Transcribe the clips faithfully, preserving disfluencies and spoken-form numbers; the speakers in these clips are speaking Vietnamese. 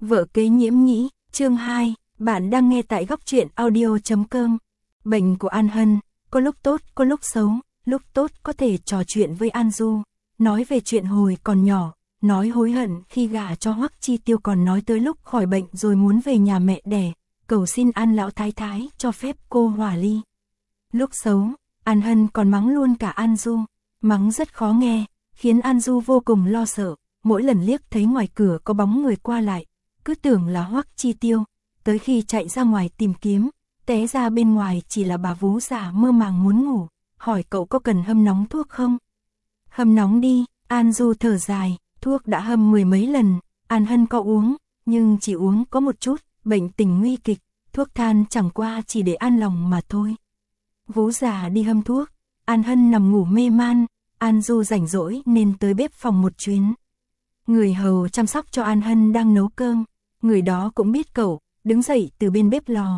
Vợ kế Nhiễm Nhĩ, chương hai, bạn đang nghe tại góc truyện audio chấm com. Bệnh của An Hân, có lúc tốt, có lúc xấu, lúc tốt có thể trò chuyện với An Du, nói về chuyện hồi còn nhỏ, nói hối hận khi gả cho Hoắc Chi Tiêu, còn nói tới lúc khỏi bệnh rồi muốn về nhà mẹ đẻ, cầu xin An lão thái thái cho phép cô hòa ly. Lúc xấu, An Hân còn mắng luôn cả An Du, mắng rất khó nghe, khiến An Du vô cùng lo sợ, mỗi lần liếc thấy ngoài cửa có bóng người qua lại, cứ tưởng là Hoắc Chi Tiêu, tới khi chạy ra ngoài tìm kiếm, té ra bên ngoài chỉ là bà vú già mơ màng muốn ngủ, hỏi cậu có cần hâm nóng thuốc không? Hâm nóng đi, An Du thở dài, thuốc đã hâm mười mấy lần, An Hân có uống, nhưng chỉ uống có một chút, bệnh tình nguy kịch, thuốc than chẳng qua chỉ để an lòng mà thôi. Vú già đi hâm thuốc, An Hân nằm ngủ mê man, An Du rảnh rỗi nên tới bếp phòng một chuyến. Người hầu chăm sóc cho An Hân đang nấu cơm, người đó cũng biết cậu, đứng dậy từ bên bếp lò.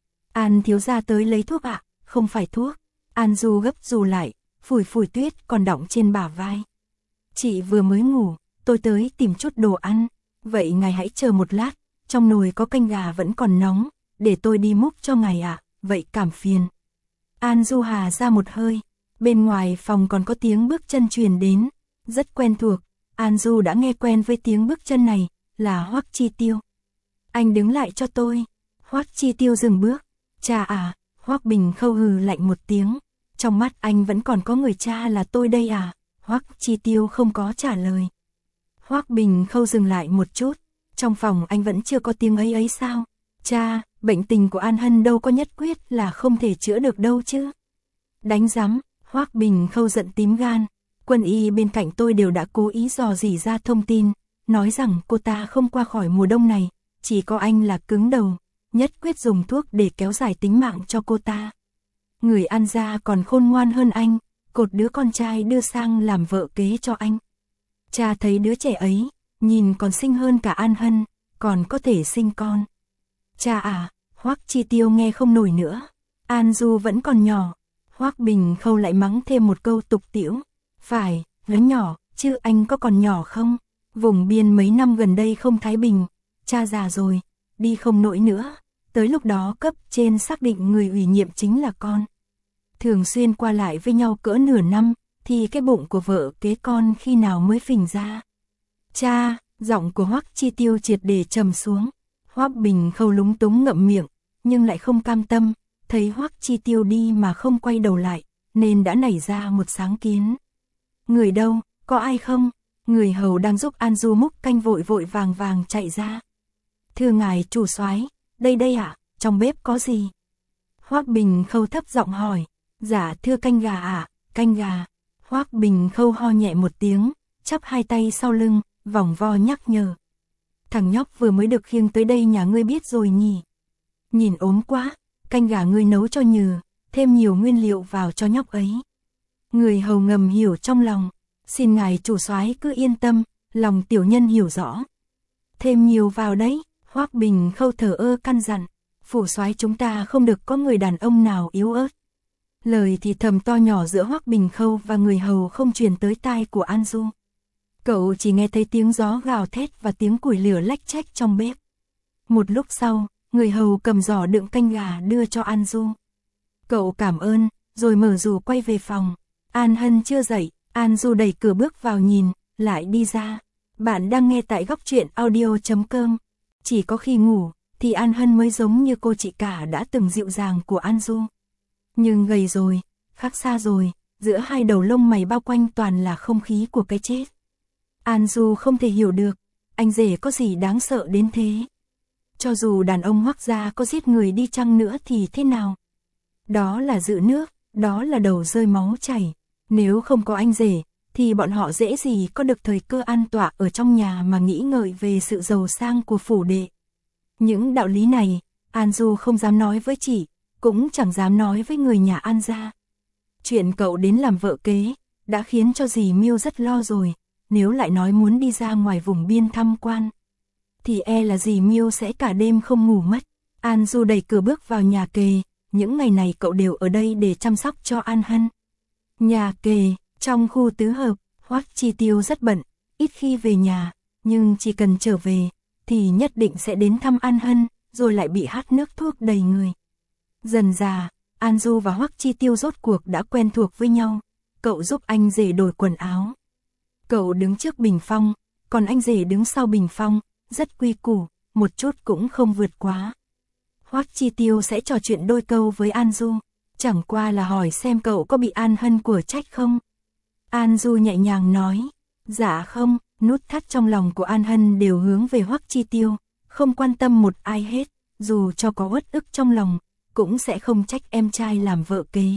An thiếu gia tới lấy thuốc ạ, à? Không phải thuốc. An Du gấp dù lại, phủi phủi tuyết còn đọng trên bả vai. Chị vừa mới ngủ, tôi tới tìm chút đồ ăn, vậy ngài hãy chờ một lát, trong nồi có canh gà vẫn còn nóng, để tôi đi múc cho ngài ạ, à? Vậy cảm phiền. An Du hà ra một hơi, bên ngoài phòng còn có tiếng bước chân truyền đến, rất quen thuộc, An Du đã nghe quen với tiếng bước chân này, là Hoắc Chi Tiêu. Anh đứng lại cho tôi. Hoắc Chi Tiêu dừng bước. Cha à, Hoắc Bình Khâu hừ lạnh một tiếng, trong mắt anh vẫn còn có người cha là tôi đây à? Hoắc Chi Tiêu không có trả lời. Hoắc Bình Khâu dừng lại một chút, trong phòng anh vẫn chưa có tiếng ấy ấy sao? Cha, bệnh tình của An Hân đâu có nhất quyết là không thể chữa được đâu chứ. Đánh rắm, Hoắc Bình Khâu giận tím gan, quân y bên cạnh tôi đều đã cố ý dò dỉ ra thông tin, nói rằng cô ta không qua khỏi mùa đông này, chỉ có anh là cứng đầu, nhất quyết dùng thuốc để kéo dài tính mạng cho cô ta. Người An gia còn khôn ngoan hơn anh, cột đứa con trai đưa sang làm vợ kế cho anh. Cha thấy đứa trẻ ấy, nhìn còn xinh hơn cả An Hân, còn có thể sinh con. Cha à, Hoắc Chi Tiêu nghe không nổi nữa, An Du vẫn còn nhỏ. Hoắc Bình Khâu lại mắng thêm một câu tục tĩu. Phải, lớn nhỏ, chứ anh có còn nhỏ không? Vùng biên mấy năm gần đây không thái bình, cha già rồi, đi không nổi nữa. Tới lúc đó cấp trên xác định người ủy nhiệm chính là con. Thường xuyên qua lại với nhau cỡ nửa năm, thì cái bụng của vợ kế con khi nào mới phình ra. Cha, giọng của Hoắc Chi Tiêu triệt để trầm xuống. Hoắc Bình Khâu lúng túng ngậm miệng, nhưng lại không cam tâm, thấy Hoắc Chi Tiêu đi mà không quay đầu lại, nên đã nảy ra một sáng kiến. Người đâu, có ai không? Người hầu đang giúp An Du múc canh vội vội vàng vàng chạy ra. Thưa ngài chủ soái, đây đây ạ, à, trong bếp có gì? Hoắc Bình Khâu thấp giọng hỏi. Dạ thưa canh gà ạ, à, canh gà. Hoắc Bình Khâu ho nhẹ một tiếng, chắp hai tay sau lưng, vòng vo nhắc nhở. Thằng nhóc vừa mới được khiêng tới đây nhà ngươi biết rồi nhỉ? Nhìn ốm quá, canh gà ngươi nấu cho nhừ, thêm nhiều nguyên liệu vào cho nhóc ấy. Người hầu ngầm hiểu trong lòng, xin ngài chủ soái cứ yên tâm, lòng tiểu nhân hiểu rõ. Thêm nhiều vào đấy, Hoắc Bình Khâu thở ơ căn dặn, phủ soái chúng ta không được có người đàn ông nào yếu ớt. Lời thì thầm to nhỏ giữa Hoắc Bình Khâu và người hầu không truyền tới tai của An Du. Cậu chỉ nghe thấy tiếng gió gào thét và tiếng củi lửa lách chách trong bếp. Một lúc sau, người hầu cầm giỏ đựng canh gà đưa cho An Du. Cậu cảm ơn, rồi mở dù quay về phòng. An Hân chưa dậy, An Du đẩy cửa bước vào nhìn, lại đi ra. Bạn đang nghe tại góc truyện audio chấm com. Chỉ có khi ngủ, thì An Hân mới giống như cô chị cả đã từng dịu dàng của An Du. Nhưng gầy rồi, khác xa rồi, giữa hai đầu lông mày bao quanh toàn là không khí của cái chết. An Du không thể hiểu được, anh rể có gì đáng sợ đến thế. Cho dù đàn ông Hoắc gia có giết người đi chăng nữa thì thế nào? Đó là dự nước, đó là đầu rơi máu chảy. Nếu không có anh rể, thì bọn họ dễ gì có được thời cơ an tọa ở trong nhà mà nghĩ ngợi về sự giàu sang của phủ đệ. Những đạo lý này, An Du không dám nói với chị, cũng chẳng dám nói với người nhà An gia. Chuyện cậu đến làm vợ kế, đã khiến cho dì Miêu rất lo rồi, nếu lại nói muốn đi ra ngoài vùng biên tham quan, thì e là dì Miêu sẽ cả đêm không ngủ mất. An Du đẩy cửa bước vào nhà kề, những ngày này cậu đều ở đây để chăm sóc cho An Hân. Nhà kề, trong khu tứ hợp, Hoắc Chi Tiêu rất bận, ít khi về nhà, nhưng chỉ cần trở về, thì nhất định sẽ đến thăm An Hân, rồi lại bị hát nước thuốc đầy người. Dần dà, An Du và Hoắc Chi Tiêu rốt cuộc đã quen thuộc với nhau. Cậu giúp anh rể đổi quần áo. Cậu đứng trước bình phong, còn anh rể đứng sau bình phong, rất quy củ, một chút cũng không vượt quá. Hoắc Chi Tiêu sẽ trò chuyện đôi câu với An Du, chẳng qua là hỏi xem cậu có bị An Hân của trách không. An Du nhẹ nhàng nói, dạ không, nút thắt trong lòng của An Hân đều hướng về Hoắc Chi Tiêu, không quan tâm một ai hết, dù cho có uất ức trong lòng, cũng sẽ không trách em trai làm vợ kế.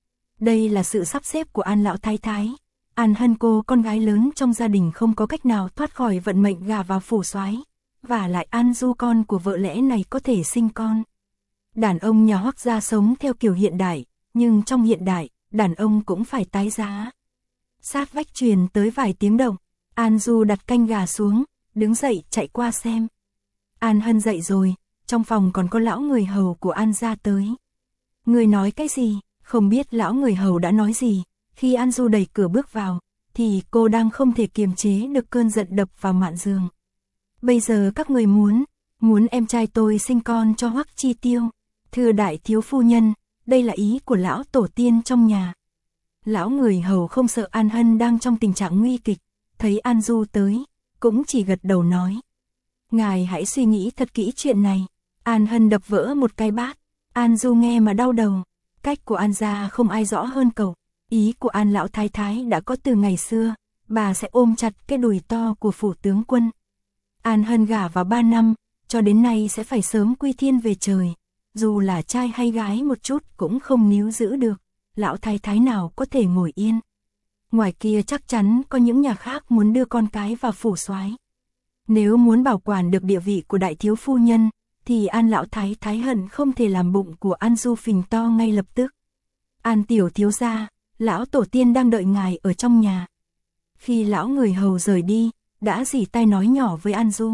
Đây là sự sắp xếp của An lão thái thái. An Hân cô con gái lớn trong gia đình không có cách nào thoát khỏi vận mệnh gả vào phủ soái, và lại An Du con của vợ lẽ này có thể sinh con. Đàn ông nhà Hoắc gia sống theo kiểu hiện đại, nhưng trong hiện đại, đàn ông cũng phải tái giá. Sát vách truyền tới vài tiếng động, An Du đặt canh gà xuống, đứng dậy chạy qua xem. An Hân dậy rồi, trong phòng còn có lão người hầu của An gia tới. Người nói cái gì, không biết lão người hầu đã nói gì, khi An Du đẩy cửa bước vào, thì cô đang không thể kiềm chế được cơn giận đập vào mạn giường. Bây giờ các người muốn, muốn em trai tôi sinh con cho Hoắc Chi Tiêu. Thưa đại thiếu phu nhân, đây là ý của lão tổ tiên trong nhà. Lão người hầu không sợ An Hân đang trong tình trạng nguy kịch, thấy An Du tới, cũng chỉ gật đầu nói. Ngài hãy suy nghĩ thật kỹ chuyện này. An Hân đập vỡ một cái bát, An Du nghe mà đau đầu. Cách của An gia không ai rõ hơn cậu. Ý của An lão thái thái đã có từ ngày xưa, bà sẽ ôm chặt cái đùi to của phủ tướng quân. An Hân gả vào ba năm, cho đến nay sẽ phải sớm quy thiên về trời. Dù là trai hay gái một chút cũng không níu giữ được, lão thái thái nào có thể ngồi yên. Ngoài kia chắc chắn có những nhà khác muốn đưa con cái vào phủ soái. Nếu muốn bảo quản được địa vị của đại thiếu phu nhân, thì An lão thái thái hận không thể làm bụng của An Du phình to ngay lập tức. An tiểu thiếu gia, lão tổ tiên đang đợi ngài ở trong nhà. Khi lão người hầu rời đi, đã dì tay nói nhỏ với An Du.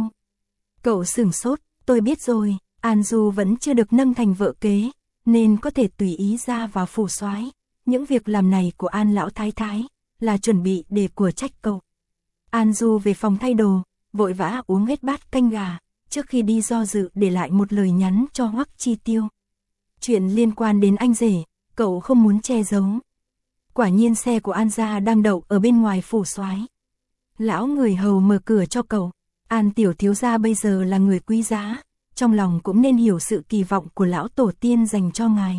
Cậu sửng sốt, tôi biết rồi, An Du vẫn chưa được nâng thành vợ kế, nên có thể tùy ý ra vào phủ soái. Những việc làm này của An lão thái thái, là chuẩn bị để của trách cậu. An Du về phòng thay đồ, vội vã uống hết bát canh gà, trước khi đi do dự để lại một lời nhắn cho Hoắc Chi Tiêu. Chuyện liên quan đến anh rể, cậu không muốn che giấu. Quả nhiên xe của An gia đang đậu ở bên ngoài phủ soái. Lão người hầu mở cửa cho cậu. An tiểu thiếu gia bây giờ là người quý giá, trong lòng cũng nên hiểu sự kỳ vọng của lão tổ tiên dành cho ngài.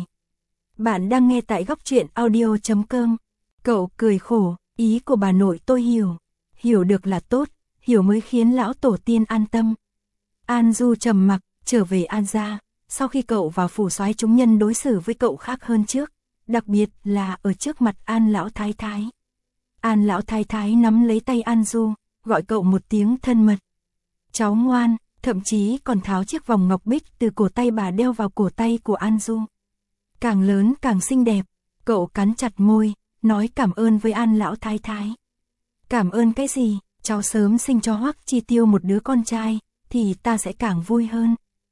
Bạn đang nghe tại góc truyện audio chấm com. Cậu cười khổ, ý của bà nội tôi hiểu. Hiểu được là tốt, hiểu mới khiến lão tổ tiên an tâm. An Du trầm mặc, trở về An gia. Sau khi cậu vào phủ soái, chúng nhân đối xử với cậu khác hơn trước, đặc biệt là ở trước mặt An lão thái thái. An lão thái thái nắm lấy tay An Du, gọi cậu một tiếng thân mật. Cháu ngoan, thậm chí còn tháo chiếc vòng ngọc bích từ cổ tay bà đeo vào cổ tay của An Du. Càng lớn càng xinh đẹp, cậu cắn chặt môi, nói cảm ơn với An lão thái thái. Cảm ơn cái gì, cháu sớm sinh cho Hoắc Chi Tiêu một đứa con trai, thì ta sẽ càng vui hơn.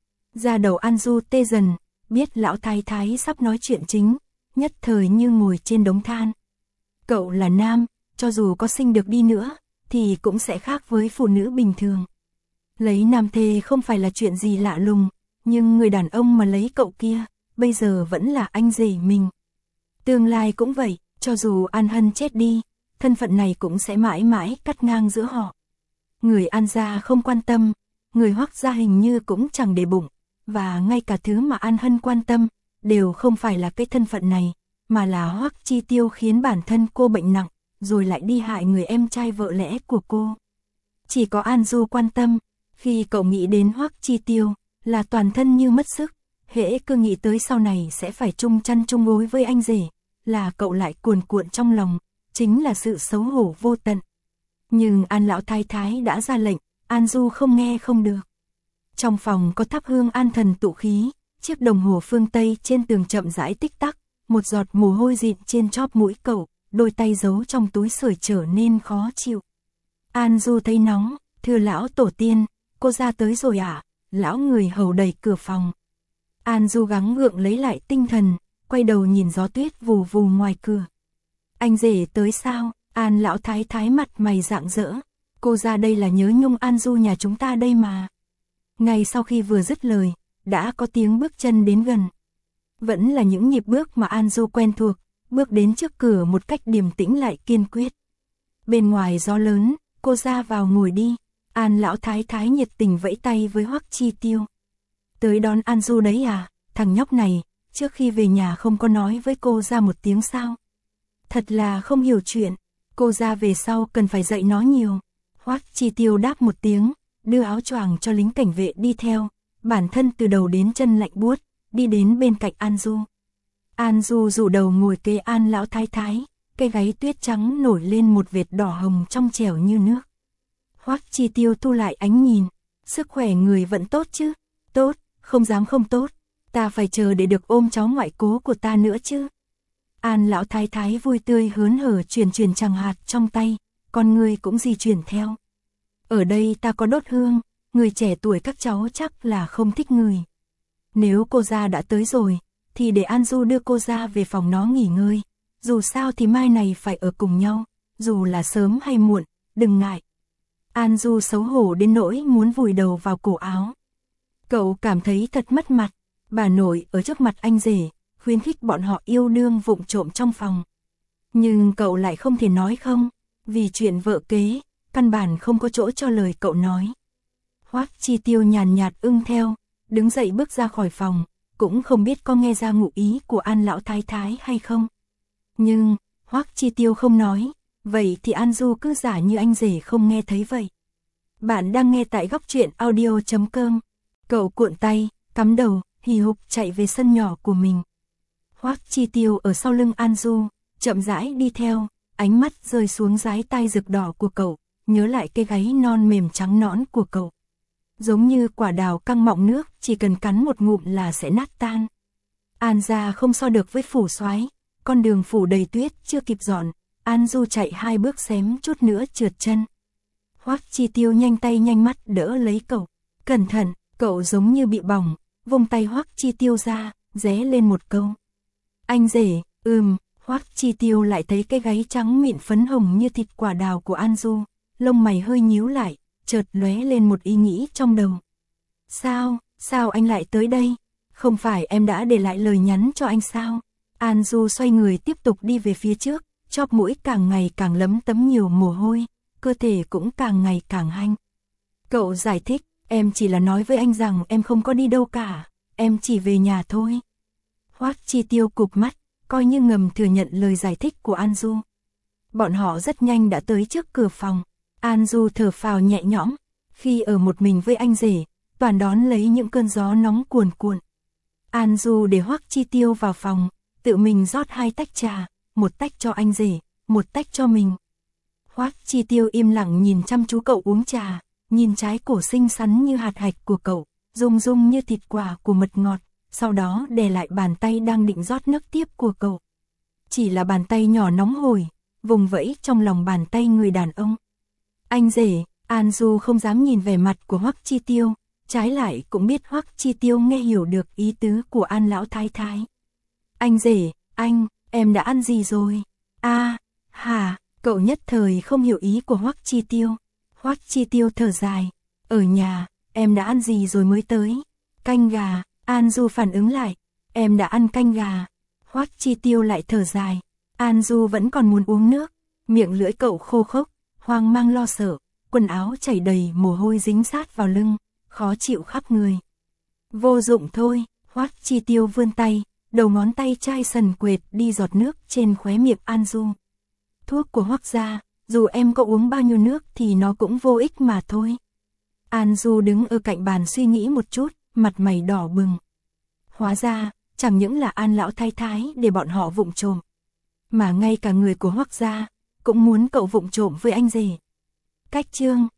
Da đầu An Du tê dần, biết lão thái thái sắp nói chuyện chính, nhất thời như ngồi trên đống than. Cậu là nam, cho dù có sinh được đi nữa, thì cũng sẽ khác với phụ nữ bình thường. Lấy nam thê không phải là chuyện gì lạ lùng, nhưng người đàn ông mà lấy cậu kia, bây giờ vẫn là anh rể mình. Tương lai cũng vậy, cho dù An Hân chết đi, thân phận này cũng sẽ mãi mãi cắt ngang giữa họ. Người An gia không quan tâm, người Hoắc gia hình như cũng chẳng để bụng, và ngay cả thứ mà An Hân quan tâm, đều không phải là cái thân phận này, mà là Hoắc Chi Tiêu khiến bản thân cô bệnh nặng, rồi lại đi hại người em trai vợ lẽ của cô. Chỉ có An Du quan tâm, khi cậu nghĩ đến Hoắc Chi Tiêu, là toàn thân như mất sức, hễ cứ nghĩ tới sau này sẽ phải chung chăn chung gối với anh rể, là cậu lại cuồn cuộn trong lòng, chính là sự xấu hổ vô tận. Nhưng An lão thái thái đã ra lệnh, An Du không nghe không được. Trong phòng có thắp hương an thần tụ khí, chiếc đồng hồ phương Tây trên tường chậm rãi tích tắc, một giọt mồ hôi dịn trên chóp mũi cậu, đôi tay giấu trong túi sưởi trở nên khó chịu. An Du thấy nóng, thưa lão tổ tiên, cô ra tới rồi ạ. À? Lão người hầu đẩy cửa phòng. An Du gắng gượng lấy lại tinh thần, quay đầu nhìn gió tuyết vù vù ngoài cửa. Anh rể tới sao? An lão thái thái mặt mày rạng rỡ. Cô ra đây là nhớ nhung An Du nhà chúng ta đây mà. Ngay sau khi vừa dứt lời, đã có tiếng bước chân đến gần. Vẫn là những nhịp bước mà An Du quen thuộc, bước đến trước cửa một cách điềm tĩnh lại kiên quyết. Bên ngoài gió lớn, cô ra vào ngồi đi. An lão thái thái nhiệt tình vẫy tay với Hoắc Chi Tiêu. Tới đón An Du đấy à, thằng nhóc này, trước khi về nhà không có nói với cô ra một tiếng sao. Thật là không hiểu chuyện, cô ra về sau cần phải dạy nó nhiều. Hoắc Chi Tiêu đáp một tiếng, đưa áo choàng cho lính cảnh vệ đi theo, bản thân từ đầu đến chân lạnh buốt, đi đến bên cạnh An Du. An Du rủ đầu ngồi kế An lão thái thái, cây gáy tuyết trắng nổi lên một vệt đỏ hồng trong trẻo như nước. Hoắc Chi Tiêu thu lại ánh nhìn, sức khỏe người vẫn tốt chứ? Tốt, không dám không tốt, ta phải chờ để được ôm cháu ngoại cố của ta nữa chứ. An lão thái thái vui tươi hớn hở truyền truyền tràng hạt trong tay, con người cũng di chuyển theo. Ở đây ta có đốt hương, người trẻ tuổi các cháu chắc là không thích người. Nếu cô ra đã tới rồi, thì để An Du đưa cô ra về phòng nó nghỉ ngơi. Dù sao thì mai này phải ở cùng nhau, dù là sớm hay muộn, đừng ngại. An Du xấu hổ đến nỗi muốn vùi đầu vào cổ áo. Cậu cảm thấy thật mất mặt, bà nội ở trước mặt anh rể, khuyến khích bọn họ yêu đương vụng trộm trong phòng. Nhưng cậu lại không thể nói không, vì chuyện vợ kế, căn bản không có chỗ cho lời cậu nói. Hoắc Chi Tiêu nhàn nhạt ưng theo, đứng dậy bước ra khỏi phòng, cũng không biết có nghe ra ngụ ý của An lão thái thái hay không. Nhưng, Hoắc Chi Tiêu không nói, vậy thì An Du cứ giả như anh rể không nghe thấy vậy. Bạn đang nghe tại góc truyện audio chấm com. Cậu cuộn tay, cắm đầu, hì hục chạy về sân nhỏ của mình. Hoắc Chi Tiêu ở sau lưng An Du, chậm rãi đi theo, ánh mắt rơi xuống dái tai rực đỏ của cậu, nhớ lại cái gáy non mềm trắng nõn của cậu. Giống như quả đào căng mọng nước, chỉ cần cắn một ngụm là sẽ nát tan. An gia không so được với phủ soái, con đường phủ đầy tuyết chưa kịp dọn, An Du chạy hai bước xém chút nữa trượt chân. Hoắc Chi Tiêu nhanh tay nhanh mắt đỡ lấy cậu, cẩn thận, cậu giống như bị bỏng, vung tay Hoắc Chi Tiêu ra, ré lên một câu. Anh rể, ừm, Hoắc Chi Tiêu lại thấy cái gáy trắng mịn phấn hồng như thịt quả đào của An Du, lông mày hơi nhíu lại, chợt lóe lên một ý nghĩ trong đầu. Sao, sao anh lại tới đây? Không phải em đã để lại lời nhắn cho anh sao? An Du xoay người tiếp tục đi về phía trước, chóp mũi càng ngày càng lấm tấm nhiều mồ hôi, cơ thể cũng càng ngày càng hanh. Cậu giải thích, em chỉ là nói với anh rằng em không có đi đâu cả, em chỉ về nhà thôi. Hoắc Chi Tiêu cụp mắt, coi như ngầm thừa nhận lời giải thích của An Du. Bọn họ rất nhanh đã tới trước cửa phòng. An Du thở phào nhẹ nhõm, khi ở một mình với anh rể, toàn đón lấy những cơn gió nóng cuồn cuộn. An Du để Hoắc Chi Tiêu vào phòng, tự mình rót hai tách trà, một tách cho anh rể, một tách cho mình. Hoắc Chi Tiêu im lặng nhìn chăm chú cậu uống trà, nhìn trái cổ xinh xắn như hạt hạch của cậu, rung rung như thịt quả của mật ngọt, sau đó đè lại bàn tay đang định rót nước tiếp của cậu. Chỉ là bàn tay nhỏ nóng hổi, vùng vẫy trong lòng bàn tay người đàn ông. Anh rể, An Du không dám nhìn vẻ mặt của Hoắc Chi Tiêu, trái lại cũng biết Hoắc Chi Tiêu nghe hiểu được ý tứ của An lão thái thái. Anh rể, anh, em đã ăn gì rồi? A, à, hả, cậu nhất thời không hiểu ý của Hoắc Chi Tiêu. Hoắc Chi Tiêu thở dài, ở nhà, em đã ăn gì rồi mới tới? Canh gà. An Du phản ứng lại, em đã ăn canh gà. Hoắc Chi Tiêu lại thở dài, An Du vẫn còn muốn uống nước, miệng lưỡi cậu khô khốc, hoang mang lo sợ, quần áo chảy đầy mồ hôi dính sát vào lưng, khó chịu khắp người. Vô dụng thôi, Hoắc Chi Tiêu vươn tay, đầu ngón tay chai sần quệt đi giọt nước trên khóe miệng An Du. Thuốc của Hoắc gia, dù em có uống bao nhiêu nước thì nó cũng vô ích mà thôi. An Du đứng ở cạnh bàn suy nghĩ một chút, mặt mày đỏ bừng. Hóa ra, chẳng những là An lão thái thái để bọn họ vụng trộm, mà ngay cả người của Hoắc gia cũng muốn cậu vụng trộm với anh rể. Cách chương